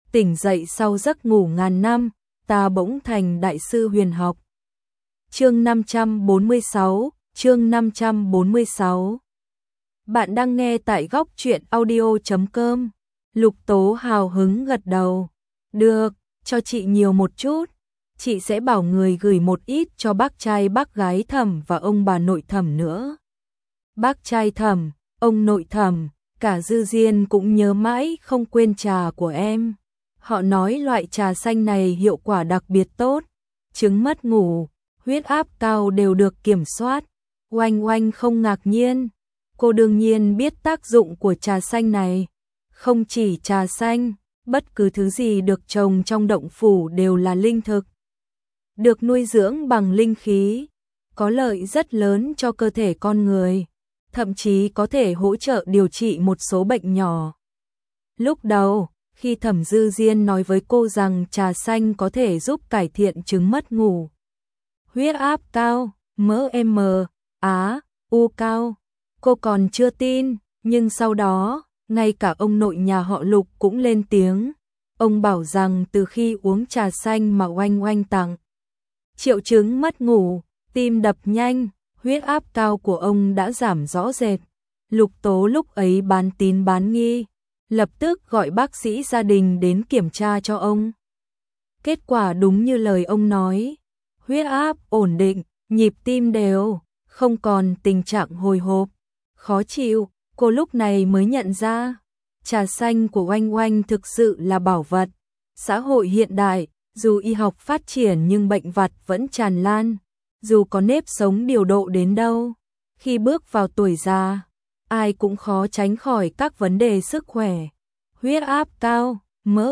tỉnh dậy sau giấc ngủ ngàn năm, ta bỗng thành đại sư huyền học. Chương 546, chương 546. Bạn đang nghe tại góc truyện audio.com. Lục Tố hào hứng gật đầu. Được, cho chị nhiều một chút. Chị sẽ bảo người gửi một ít cho bác trai bác gái Thẩm và ông bà nội Thẩm nữa. Bác trai Thẩm, ông nội Thẩm, cả Dư Diên cũng nhớ mãi không quên trà của em. Họ nói loại trà xanh này hiệu quả đặc biệt tốt, chứng mất ngủ, huyết áp cao đều được kiểm soát. Oanh Oanh không ngạc nhiên, cô đương nhiên biết tác dụng của trà xanh này. Không chỉ trà xanh, bất cứ thứ gì được trồng trong động phủ đều là linh thực, được nuôi dưỡng bằng linh khí, có lợi rất lớn cho cơ thể con người, thậm chí có thể hỗ trợ điều trị một số bệnh nhỏ. Lúc đầu, khi Thẩm Dư Diên nói với cô rằng trà xanh có thể giúp cải thiện chứng mất ngủ, huyết áp cao, mỡ u cao, cô còn chưa tin, nhưng sau đó, ngay cả ông nội nhà họ Lục cũng lên tiếng. Ông bảo rằng từ khi uống trà xanh mà Oanh Oanh tặng, triệu chứng mất ngủ, tim đập nhanh, huyết áp cao của ông đã giảm rõ rệt. Lục Tố lúc ấy bán tín bán nghi, lập tức gọi bác sĩ gia đình đến kiểm tra cho ông. Kết quả đúng như lời ông nói, huyết áp ổn định, nhịp tim đều, không còn tình trạng hồi hộp, khó chịu. Cô lúc này mới nhận ra, trà xanh của Oanh Oanh thực sự là bảo vật. Xã hội hiện đại, dù y học phát triển nhưng bệnh vặt vẫn tràn lan, dù có nếp sống điều độ đến đâu, khi bước vào tuổi già, ai cũng khó tránh khỏi các vấn đề sức khỏe. Huyết áp cao, mỡ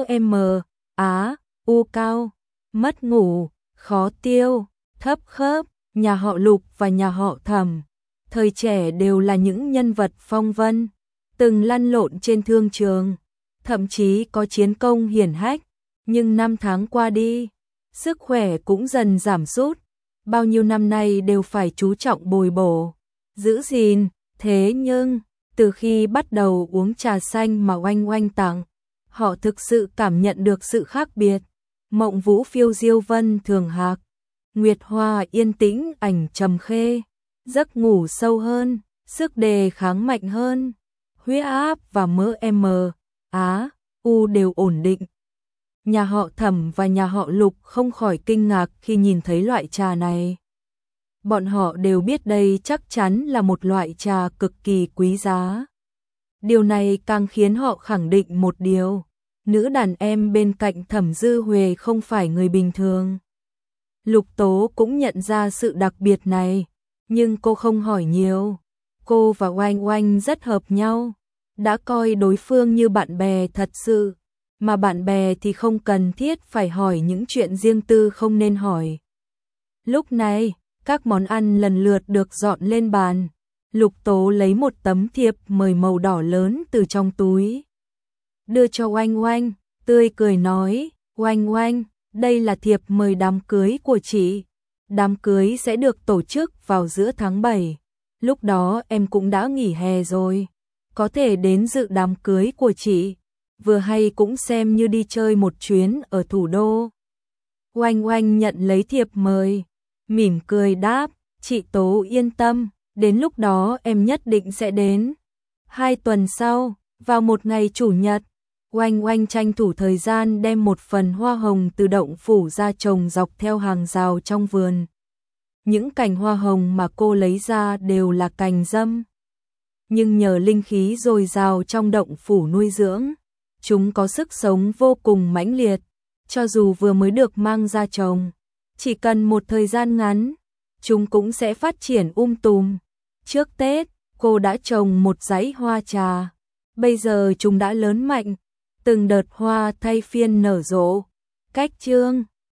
u cao, mất ngủ, khó tiêu, thấp khớp. Nhà họ Lục và nhà họ Thẩm thời trẻ đều là những nhân vật phong vân, từng lăn lộn trên thương trường, thậm chí có chiến công hiển hách, nhưng năm tháng qua đi, sức khỏe cũng dần giảm sút, bao nhiêu năm nay đều phải chú trọng bồi bổ, giữ gìn. Thế nhưng, từ khi bắt đầu uống trà xanh mà Oanh Oanh tặng, họ thực sự cảm nhận được sự khác biệt. Mộng vũ phiêu diêu vân thường hạc, nguyệt hoa yên tĩnh ảnh trầm khê, giấc ngủ sâu hơn, sức đề kháng mạnh hơn, huyết áp và mỡ u đều ổn định. Nhà họ Thẩm và nhà họ Lục không khỏi kinh ngạc khi nhìn thấy loại trà này. Bọn họ đều biết đây chắc chắn là một loại trà cực kỳ quý giá. Điều này càng khiến họ khẳng định một điều, nữ đàn em bên cạnh Thẩm Dư Huệ không phải người bình thường. Lục Tố cũng nhận ra sự đặc biệt này, nhưng cô không hỏi nhiều. Cô và Oanh Oanh rất hợp nhau, đã coi đối phương như bạn bè thật sự, mà bạn bè thì không cần thiết phải hỏi những chuyện riêng tư không nên hỏi. Lúc này, các món ăn lần lượt được dọn lên bàn. Lục Tố lấy một tấm thiệp mời màu đỏ lớn từ trong túi, đưa cho Oanh Oanh, tươi cười nói, Oanh Oanh, đây là thiệp mời đám cưới của chị. Đám cưới sẽ được tổ chức vào giữa tháng 7. Lúc đó em cũng đã nghỉ hè rồi, có thể đến dự đám cưới của chị, vừa hay cũng xem như đi chơi một chuyến ở thủ đô. Oanh Oanh nhận lấy thiệp mời, mỉm cười đáp, chị Tố yên tâm, đến lúc đó em nhất định sẽ đến. 2 tuần sau, vào một ngày chủ nhật, Oanh Oanh tranh thủ thời gian đem một phần hoa hồng từ động phủ ra trồng dọc theo hàng rào trong vườn. Những cành hoa hồng mà cô lấy ra đều là cành dâm, nhưng nhờ linh khí dồi dào trong động phủ nuôi dưỡng, chúng có sức sống vô cùng mãnh liệt. Cho dù vừa mới được mang ra trồng, chỉ cần một thời gian ngắn, chúng cũng sẽ phát triển tùm. Trước Tết, cô đã trồng một dãy hoa trà, bây giờ chúng đã lớn mạnh, từng đợt hoa thay phiên nở rộ. Cách chương